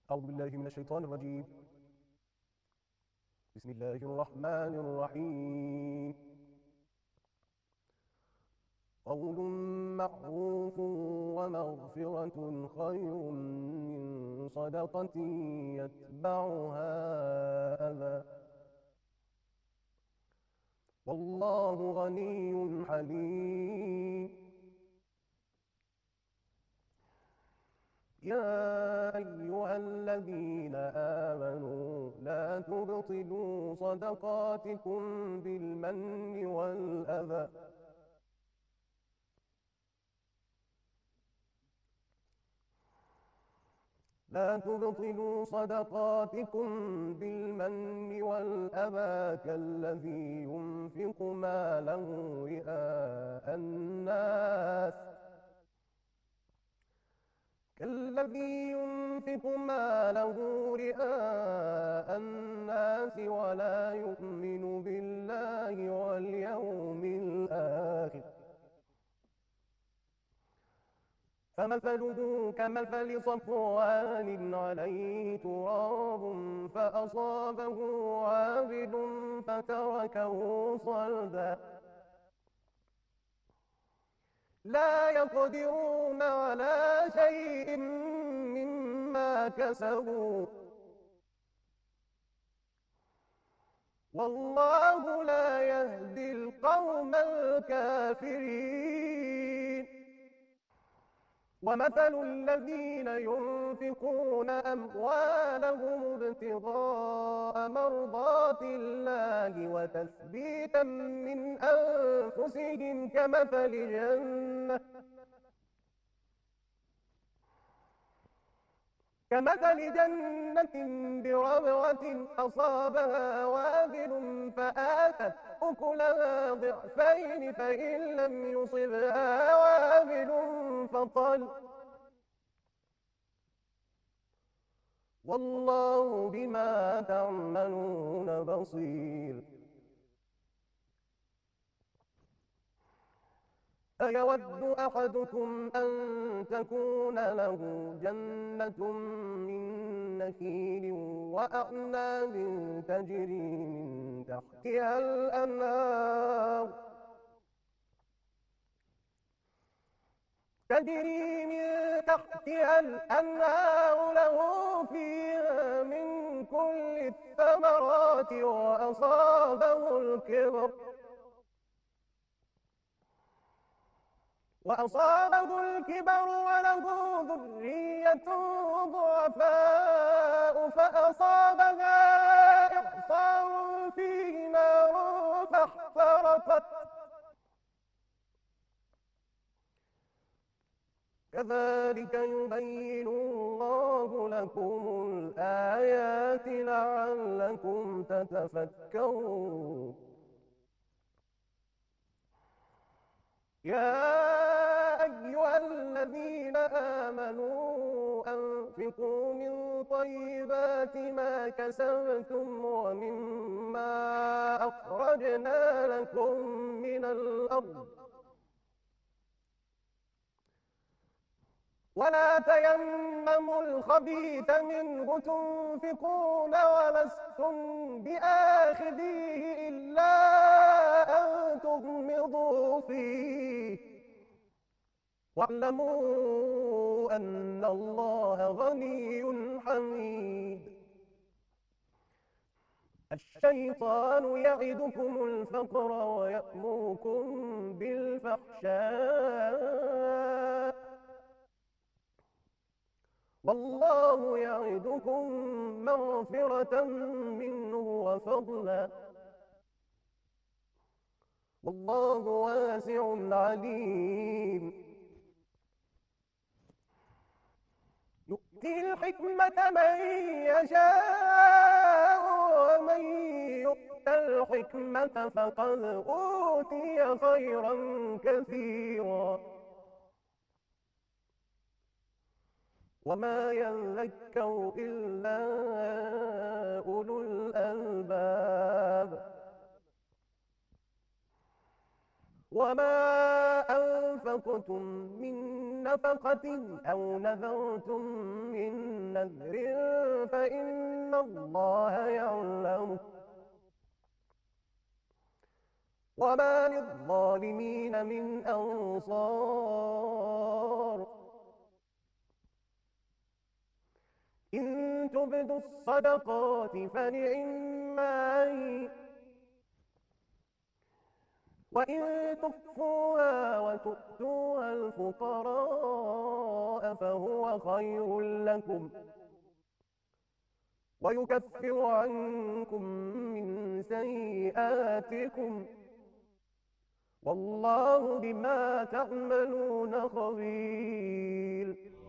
أعوذ بالله من الشيطان الرجيم. بسم الله الرحمن الرحيم. قول معروف ومغفرة خير من صدقة يتبعها أذى، والله غني حليم. يا أيها الذين آمنوا لا تبطلوا صدقاتكم بالمن والأذى، لا تبطلوا صدقاتكم بالمن والأذى كالذي ينفق ماله رئاء الناس ولا يؤمن بالله واليوم الآخر، فمثله كمثل صفوان عليه تراب فأصابه وابل فتركه صلدا، لا يقدرون على شيء مما كسبوا، والله لا يهدي القوم الكافرين. ومثل الذين ينفقون أموالهم ابتغاء مرضات الله وتثبيتا من أنفسهم كمثل جنة بربوة أصابها وابل فآتت أكلها ضعفين فإن لم يصبها وابل فطل، والله بما تعملون بصير. أيود أحدكم أن تكون له جنة من نخيل وأعناب تجري من تحتها الأنهار له فيها من كل الثمرات وأصابه الكبر وله ذرية ضعفاء فأصابها إعصار فيه نار فاحترقت، كذلك يبين الله لكم الآيات لعلكم تتفكرون. يا أيها الذين آمنوا أنفقوا من طيبات ما كسبتم ومما أخرجنا لكم من الأرض، ولا تيمموا الخبيث منه تنفقون ولستم بآخذيه إلا أن تغمضوا فيه، واعلموا أن الله غني حميد. الشيطان يعدكم الفقر ويأمركم بالفحشاء، والله يعدكم مغفرة منه وفضلا، والله واسع عليم. يؤتي الحكمة من يشاء ومن يؤت الحكمة فقد أوتي خيرا كثيرا، وما يذكر إلا أولو الألباب. وما أنفقوا أنفقتم من نفقة أو نذرتم من نذر فإن الله يعلمه وما للظالمين من أنصار إن تبدوا الصدقات فنعما هي وإن تخفوها وتؤتوها الفقراء فهو خير لكم ويكفر عنكم من سيئاتكم والله بما تعملون خبير